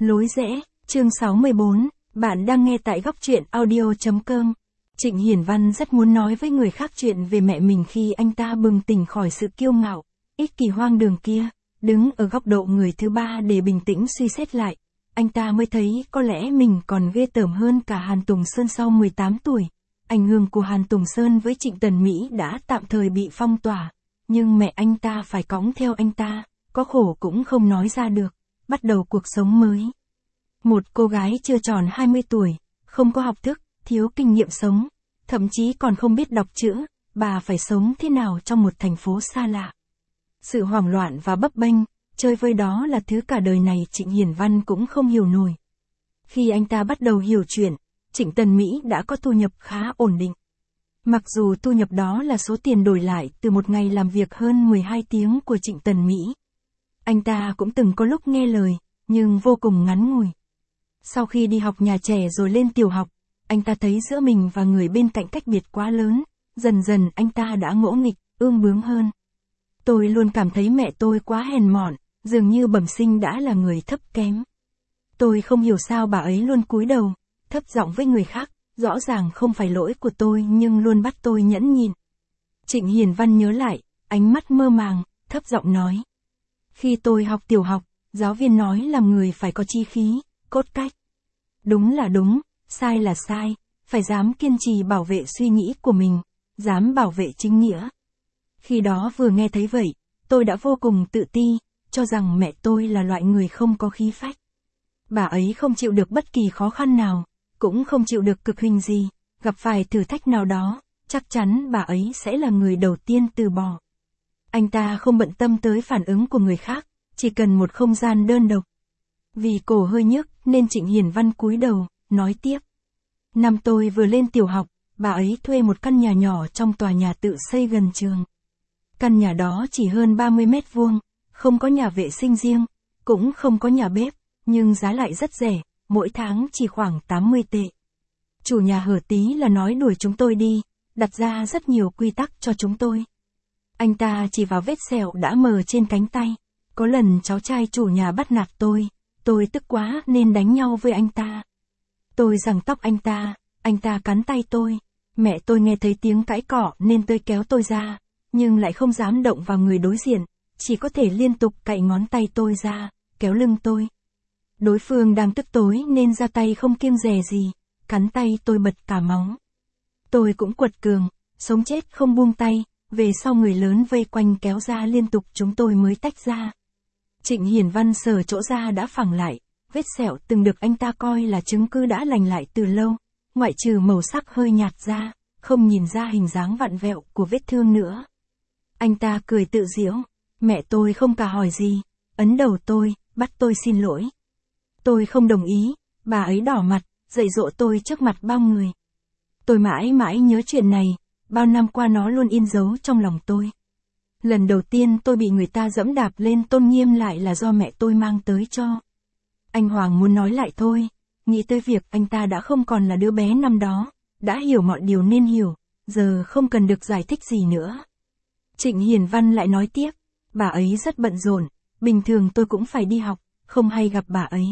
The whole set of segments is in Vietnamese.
Lối rẽ, chương 64, bạn đang nghe tại góc truyện audio.com. Trịnh Hiển Văn rất muốn nói với người khác chuyện về mẹ mình khi anh ta bừng tỉnh khỏi sự kiêu ngạo, ích kỷ hoang đường kia, đứng ở góc độ người thứ ba để bình tĩnh suy xét lại. Anh ta mới thấy có lẽ mình còn ghê tởm hơn cả Hàn Tùng Sơn sau 18 tuổi. Ảnh hưởng của Hàn Tùng Sơn với Trịnh Tần Mỹ đã tạm thời bị phong tỏa, nhưng mẹ anh ta phải cõng theo anh ta, có khổ cũng không nói ra được, bắt đầu cuộc sống mới. Một cô gái chưa tròn 20 tuổi, không có học thức, thiếu kinh nghiệm sống, thậm chí còn không biết đọc chữ, bà phải sống thế nào trong một thành phố xa lạ. Sự hoảng loạn và bấp bênh, chơi vơi đó là thứ cả đời này Trịnh Hiển Văn cũng không hiểu nổi. Khi anh ta bắt đầu hiểu chuyện, Trịnh Tần Mỹ đã có thu nhập khá ổn định. Mặc dù thu nhập đó là số tiền đổi lại từ một ngày làm việc hơn 12 tiếng của Trịnh Tần Mỹ. Anh ta cũng từng có lúc nghe lời, nhưng vô cùng ngắn ngủi. Sau khi đi học nhà trẻ rồi lên tiểu học, anh ta thấy giữa mình và người bên cạnh cách biệt quá lớn, dần dần anh ta đã ngỗ nghịch, ương bướng hơn. Tôi luôn cảm thấy mẹ tôi quá hèn mọn, dường như bẩm sinh đã là người thấp kém. Tôi không hiểu sao bà ấy luôn cúi đầu, thấp giọng với người khác, rõ ràng không phải lỗi của tôi nhưng luôn bắt tôi nhẫn nhịn. Trịnh Hiển Văn nhớ lại, ánh mắt mơ màng, thấp giọng nói. Khi tôi học tiểu học, giáo viên nói làm người phải có chí khí, cốt cách. Đúng là đúng, sai là sai, phải dám kiên trì bảo vệ suy nghĩ của mình, dám bảo vệ chính nghĩa. Khi đó vừa nghe thấy vậy, tôi đã vô cùng tự ti, cho rằng mẹ tôi là loại người không có khí phách. Bà ấy không chịu được bất kỳ khó khăn nào, cũng không chịu được cực hình gì, gặp phải thử thách nào đó, chắc chắn bà ấy sẽ là người đầu tiên từ bỏ. Anh ta không bận tâm tới phản ứng của người khác, chỉ cần một không gian đơn độc. Vì cổ hơi nhức nên Trịnh Hiển Văn cúi đầu, nói tiếp. Năm tôi vừa lên tiểu học, bà ấy thuê một căn nhà nhỏ trong tòa nhà tự xây gần trường. Căn nhà đó chỉ hơn 30 mét vuông, không có nhà vệ sinh riêng, cũng không có nhà bếp, nhưng giá lại rất rẻ, mỗi tháng chỉ khoảng 80 tệ. Chủ nhà hở tí là nói đuổi chúng tôi đi, đặt ra rất nhiều quy tắc cho chúng tôi. Anh ta chỉ vào vết sẹo đã mờ trên cánh tay. Có lần cháu trai chủ nhà bắt nạt tôi tức quá nên đánh nhau với anh ta. Tôi giằng tóc anh ta cắn tay tôi. Mẹ tôi nghe thấy tiếng cãi cọ nên tôi kéo tôi ra, nhưng lại không dám động vào người đối diện, chỉ có thể liên tục cạy ngón tay tôi ra, kéo lưng tôi. Đối phương đang tức tối nên ra tay không kiêng dè gì, cắn tay tôi bật cả máu. Tôi cũng quật cường, sống chết không buông tay, về sau người lớn vây quanh kéo ra liên tục chúng tôi mới tách ra. Trịnh Hiển Văn sờ chỗ da đã phẳng lại, vết sẹo từng được anh ta coi là chứng cứ đã lành lại từ lâu, ngoại trừ màu sắc hơi nhạt ra, không nhìn ra hình dáng vặn vẹo của vết thương nữa. Anh ta cười tự giễu, mẹ tôi không cả hỏi gì, ấn đầu tôi, bắt tôi xin lỗi. Tôi không đồng ý, bà ấy đỏ mặt, dạy dỗ tôi trước mặt bao người. Tôi mãi mãi nhớ chuyện này, bao năm qua nó luôn in dấu trong lòng tôi. Lần đầu tiên tôi bị người ta dẫm đạp lên tôn nghiêm lại là do mẹ tôi mang tới cho. Anh Hoàng muốn nói lại thôi, nghĩ tới việc anh ta đã không còn là đứa bé năm đó, đã hiểu mọi điều nên hiểu, giờ không cần được giải thích gì nữa. Trịnh Hiển Văn lại nói tiếp, bà ấy rất bận rộn, bình thường tôi cũng phải đi học, không hay gặp bà ấy.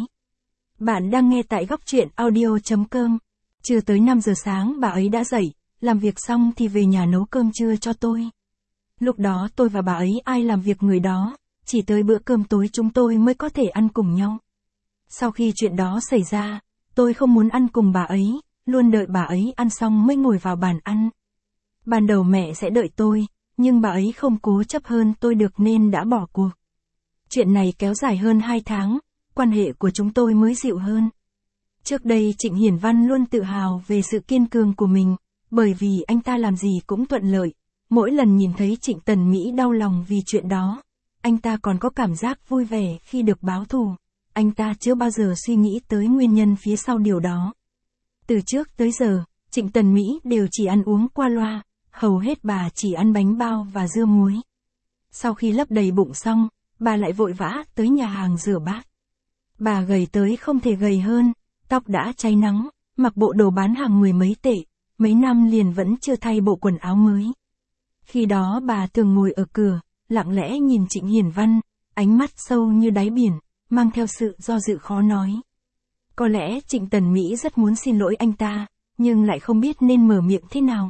Bạn đang nghe tại góc truyện audio.com. Chưa tới 5 giờ sáng bà ấy đã dậy, làm việc xong thì về nhà nấu cơm trưa cho tôi. Lúc đó tôi và bà ấy ai làm việc người đó, chỉ tới bữa cơm tối chúng tôi mới có thể ăn cùng nhau. Sau khi chuyện đó xảy ra, tôi không muốn ăn cùng bà ấy, luôn đợi bà ấy ăn xong mới ngồi vào bàn ăn. Ban đầu mẹ sẽ đợi tôi, nhưng bà ấy không cố chấp hơn tôi được nên đã bỏ cuộc. Chuyện này kéo dài hơn 2 tháng, quan hệ của chúng tôi mới dịu hơn. Trước đây Trịnh Hiển Văn luôn tự hào về sự kiên cường của mình, bởi vì anh ta làm gì cũng thuận lợi. Mỗi lần nhìn thấy Trịnh Tần Mỹ đau lòng vì chuyện đó, anh ta còn có cảm giác vui vẻ khi được báo thù. Anh ta chưa bao giờ suy nghĩ tới nguyên nhân phía sau điều đó. Từ trước tới giờ, Trịnh Tần Mỹ đều chỉ ăn uống qua loa, hầu hết bà chỉ ăn bánh bao và dưa muối. Sau khi lấp đầy bụng xong, bà lại vội vã tới nhà hàng rửa bát. Bà gầy tới không thể gầy hơn, tóc đã cháy nắng, mặc bộ đồ bán hàng 10 mấy tệ, mấy năm liền vẫn chưa thay bộ quần áo mới. Khi đó bà thường ngồi ở cửa, lặng lẽ nhìn Trịnh Hiển Văn, ánh mắt sâu như đáy biển, mang theo sự do dự khó nói. Có lẽ Trịnh Tần Mỹ rất muốn xin lỗi anh ta, nhưng lại không biết nên mở miệng thế nào.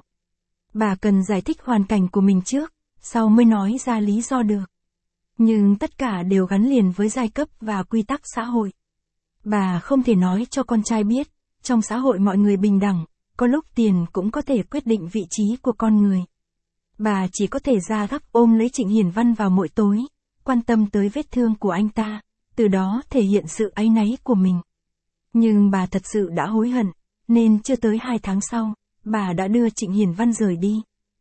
Bà cần giải thích hoàn cảnh của mình trước, sau mới nói ra lý do được. Nhưng tất cả đều gắn liền với giai cấp và quy tắc xã hội. Bà không thể nói cho con trai biết, trong xã hội mọi người bình đẳng, có lúc tiền cũng có thể quyết định vị trí của con người. Bà chỉ có thể ra gấp ôm lấy Trịnh Hiển Văn vào mỗi tối, quan tâm tới vết thương của anh ta, từ đó thể hiện sự áy náy của mình. Nhưng bà thật sự đã hối hận, nên chưa tới 2 tháng sau, bà đã đưa Trịnh Hiển Văn rời đi.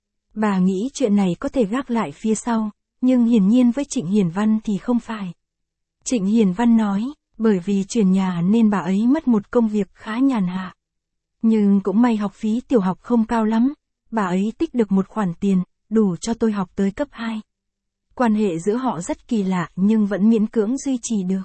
Bà nghĩ chuyện này có thể gác lại phía sau, nhưng hiển nhiên với Trịnh Hiển Văn thì không phải. Trịnh Hiển Văn nói, bởi vì chuyển nhà nên bà ấy mất một công việc khá nhàn hạ. Nhưng cũng may học phí tiểu học không cao lắm, bà ấy tích được một khoản tiền, đủ cho tôi học tới cấp 2. Quan hệ giữa họ rất kỳ lạ nhưng vẫn miễn cưỡng duy trì được.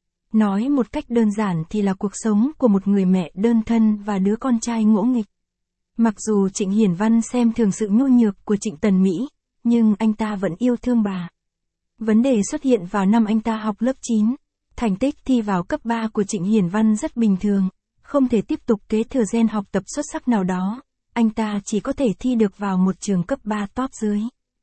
Nói một cách đơn giản thì là cuộc sống của một người mẹ đơn thân và đứa con trai ngỗ nghịch. Mặc dù Trịnh Hiển Văn xem thường sự nhu nhược của Trịnh Tần Mỹ, nhưng anh ta vẫn yêu thương bà. Vấn đề xuất hiện vào năm anh ta học lớp 9. Thành tích thi vào cấp 3 của Trịnh Hiển Văn rất bình thường, không thể tiếp tục kế thừa gen học tập xuất sắc nào đó. Anh ta chỉ có thể thi được vào một trường cấp 3 top dưới.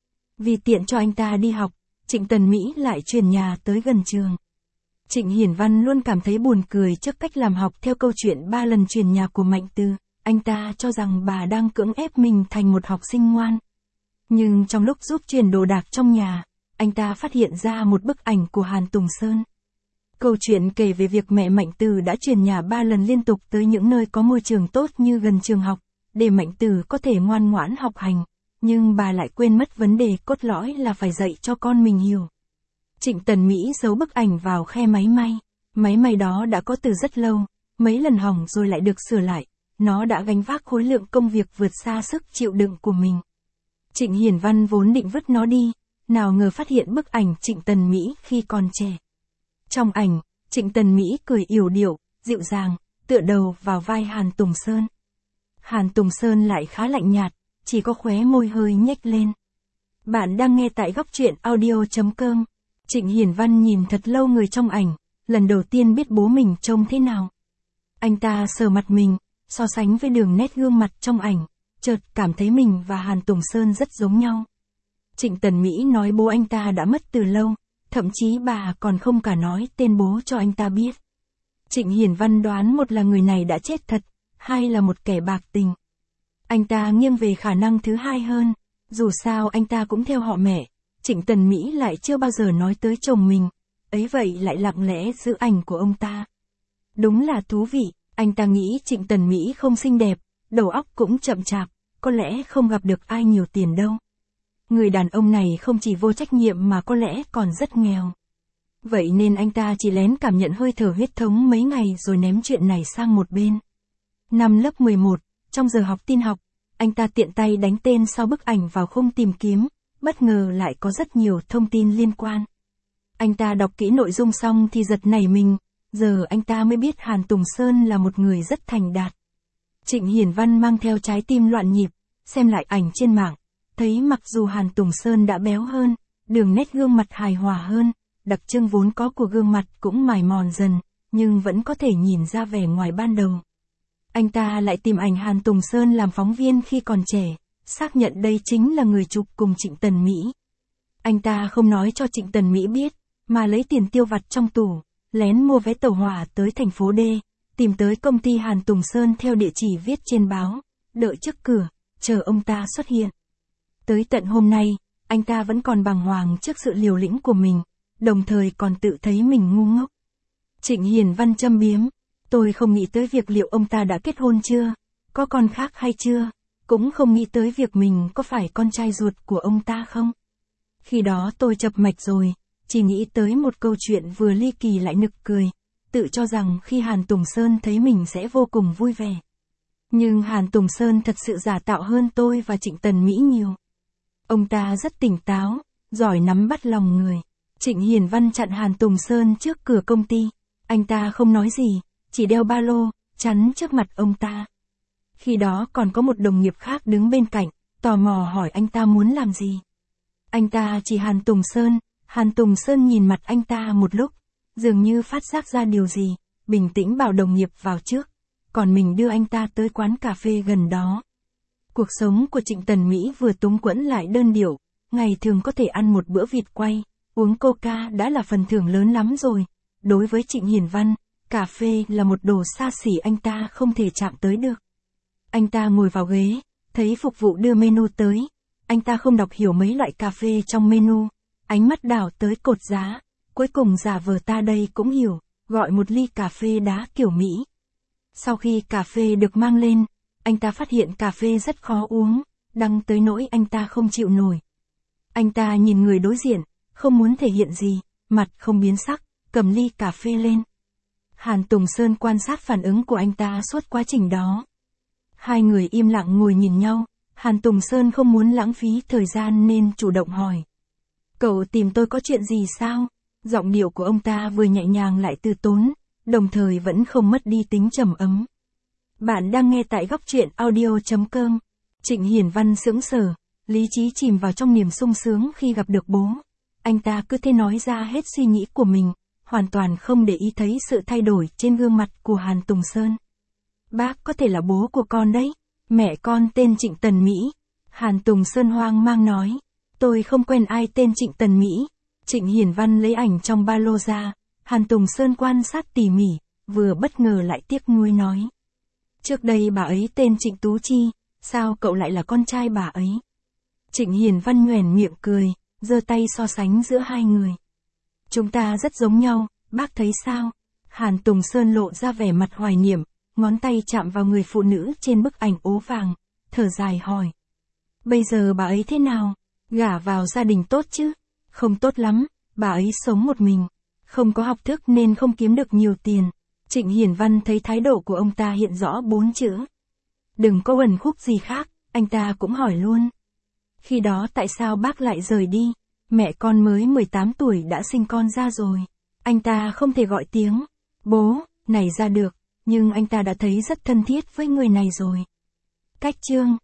Vì tiện cho anh ta đi học, Trịnh Tần Mỹ lại chuyển nhà tới gần trường. Trịnh Hiển Văn luôn cảm thấy buồn cười trước cách làm học theo câu chuyện 3 lần chuyển nhà của Mạnh Từ. Anh ta cho rằng bà đang cưỡng ép mình thành một học sinh ngoan. Nhưng trong lúc giúp chuyển đồ đạc trong nhà, anh ta phát hiện ra một bức ảnh của Hàn Tùng Sơn. Câu chuyện kể về việc mẹ Mạnh Từ đã chuyển nhà 3 lần liên tục tới những nơi có môi trường tốt như gần trường học, để Mạnh Từ có thể ngoan ngoãn học hành. Nhưng bà lại quên mất vấn đề cốt lõi là phải dạy cho con mình hiểu. Trịnh Tần Mỹ giấu bức ảnh vào khe máy may. Máy may đó đã có từ rất lâu, mấy lần hỏng rồi lại được sửa lại. Nó đã gánh vác khối lượng công việc vượt xa sức chịu đựng của mình. Trịnh Hiển Văn vốn định vứt nó đi, nào ngờ phát hiện bức ảnh Trịnh Tần Mỹ khi còn trẻ. Trong ảnh, Trịnh Tần Mỹ cười yểu điệu, dịu dàng, tựa đầu vào vai Hàn Tùng Sơn. Hàn Tùng Sơn lại khá lạnh nhạt, chỉ có khóe môi hơi nhếch lên. Bạn đang nghe tại góc truyện audio.com. Trịnh Hiển Văn nhìn thật lâu người trong ảnh, lần đầu tiên biết bố mình trông thế nào. Anh ta sờ mặt mình, so sánh với đường nét gương mặt trong ảnh, chợt cảm thấy mình và Hàn Tùng Sơn rất giống nhau. Trịnh Tần Mỹ nói bố anh ta đã mất từ lâu, thậm chí bà còn không cả nói tên bố cho anh ta biết. Trịnh Hiển Văn đoán một là người này đã chết thật, hai là một kẻ bạc tình. Anh ta nghiêng về khả năng thứ hai hơn, dù sao anh ta cũng theo họ mẹ, Trịnh Tần Mỹ lại chưa bao giờ nói tới chồng mình, ấy vậy lại lặng lẽ giữ ảnh của ông ta. Đúng là thú vị, anh ta nghĩ Trịnh Tần Mỹ không xinh đẹp, đầu óc cũng chậm chạp, có lẽ không gặp được ai nhiều tiền đâu. Người đàn ông này không chỉ vô trách nhiệm mà có lẽ còn rất nghèo. Vậy nên anh ta chỉ lén cảm nhận hơi thở huyết thống mấy ngày rồi ném chuyện này sang một bên. Năm lớp 11, trong giờ học tin học, anh ta tiện tay đánh tên sau bức ảnh vào khung tìm kiếm, bất ngờ lại có rất nhiều thông tin liên quan. Anh ta đọc kỹ nội dung xong thì giật nảy mình, giờ anh ta mới biết Hàn Tùng Sơn là một người rất thành đạt. Trịnh Hiển Văn mang theo trái tim loạn nhịp, xem lại ảnh trên mạng, thấy mặc dù Hàn Tùng Sơn đã béo hơn, đường nét gương mặt hài hòa hơn, đặc trưng vốn có của gương mặt cũng mài mòn dần, nhưng vẫn có thể nhìn ra vẻ ngoài ban đầu. Anh ta lại tìm ảnh Hàn Tùng Sơn làm phóng viên khi còn trẻ, xác nhận đây chính là người chụp cùng Trịnh Tần Mỹ. Anh ta không nói cho Trịnh Tần Mỹ biết, mà lấy tiền tiêu vặt trong tủ, lén mua vé tàu hỏa tới thành phố D, tìm tới công ty Hàn Tùng Sơn theo địa chỉ viết trên báo, đợi trước cửa, chờ ông ta xuất hiện. Tới tận hôm nay, anh ta vẫn còn bàng hoàng trước sự liều lĩnh của mình, đồng thời còn tự thấy mình ngu ngốc. Trịnh Hiển Văn châm biếm, tôi không nghĩ tới việc liệu ông ta đã kết hôn chưa, có con khác hay chưa, cũng không nghĩ tới việc mình có phải con trai ruột của ông ta không. Khi đó tôi chập mạch rồi, chỉ nghĩ tới một câu chuyện vừa ly kỳ lại nực cười, tự cho rằng khi Hàn Tùng Sơn thấy mình sẽ vô cùng vui vẻ. Nhưng Hàn Tùng Sơn thật sự giả tạo hơn tôi và Trịnh Tần Mỹ nhiều. Ông ta rất tỉnh táo, giỏi nắm bắt lòng người. Trịnh Hiển Văn chặn Hàn Tùng Sơn trước cửa công ty. Anh ta không nói gì, chỉ đeo ba lô, chắn trước mặt ông ta. Khi đó còn có một đồng nghiệp khác đứng bên cạnh, tò mò hỏi anh ta muốn làm gì. Anh ta chỉ Hàn Tùng Sơn nhìn mặt anh ta một lúc, dường như phát giác ra điều gì, bình tĩnh bảo đồng nghiệp vào trước, còn mình đưa anh ta tới quán cà phê gần đó. Cuộc sống của Trịnh Tần Mỹ vừa túng quẫn lại đơn điệu, ngày thường có thể ăn một bữa vịt quay, uống coca đã là phần thưởng lớn lắm rồi. Đối với Trịnh Hiển Văn, cà phê là một đồ xa xỉ anh ta không thể chạm tới được. Anh ta ngồi vào ghế, thấy phục vụ đưa menu tới. Anh ta không đọc hiểu mấy loại cà phê trong menu, ánh mắt đảo tới cột giá, cuối cùng giả vờ ta đây cũng hiểu, gọi một ly cà phê đá kiểu Mỹ. Sau khi cà phê được mang lên, anh ta phát hiện cà phê rất khó uống, đắng tới nỗi anh ta không chịu nổi. Anh ta nhìn người đối diện, không muốn thể hiện gì, mặt không biến sắc, cầm ly cà phê lên. Hàn Tùng Sơn quan sát phản ứng của anh ta suốt quá trình đó. Hai người im lặng ngồi nhìn nhau, Hàn Tùng Sơn không muốn lãng phí thời gian nên chủ động hỏi. Cậu tìm tôi có chuyện gì sao? Giọng điệu của ông ta vừa nhẹ nhàng lại từ tốn, đồng thời vẫn không mất đi tính trầm ấm. Bạn đang nghe tại góc truyện audio.com. Trịnh Hiển Văn sững sờ, lý trí chìm vào trong niềm sung sướng khi gặp được bố. Anh ta cứ thế nói ra hết suy nghĩ của mình, hoàn toàn không để ý thấy sự thay đổi trên gương mặt của Hàn Tùng Sơn. Bác có thể là bố của con đấy, mẹ con tên Trịnh Tần Mỹ. Hàn Tùng Sơn hoang mang nói, tôi không quen ai tên Trịnh Tần Mỹ. Trịnh Hiển Văn lấy ảnh trong ba lô ra, Hàn Tùng Sơn quan sát tỉ mỉ, vừa bất ngờ lại tiếc nuối nói. Trước đây bà ấy tên Trịnh Tú Chi, sao cậu lại là con trai bà ấy? Trịnh Hiển Văn nhoẻn miệng cười, giơ tay so sánh giữa hai người. Chúng ta rất giống nhau, bác thấy sao? Hàn Tùng Sơn lộ ra vẻ mặt hoài niệm, ngón tay chạm vào người phụ nữ trên bức ảnh ố vàng, thở dài hỏi. Bây giờ bà ấy thế nào? Gả vào gia đình tốt chứ? Không tốt lắm, bà ấy sống một mình, không có học thức nên không kiếm được nhiều tiền. Trịnh Hiển Văn thấy thái độ của ông ta hiện rõ 4 chữ. Đừng có uẩn khúc gì khác, anh ta cũng hỏi luôn. Khi đó tại sao bác lại rời đi? Mẹ con mới 18 tuổi đã sinh con ra rồi. Anh ta không thể gọi tiếng bố này ra được, nhưng anh ta đã thấy rất thân thiết với người này rồi. Cách chương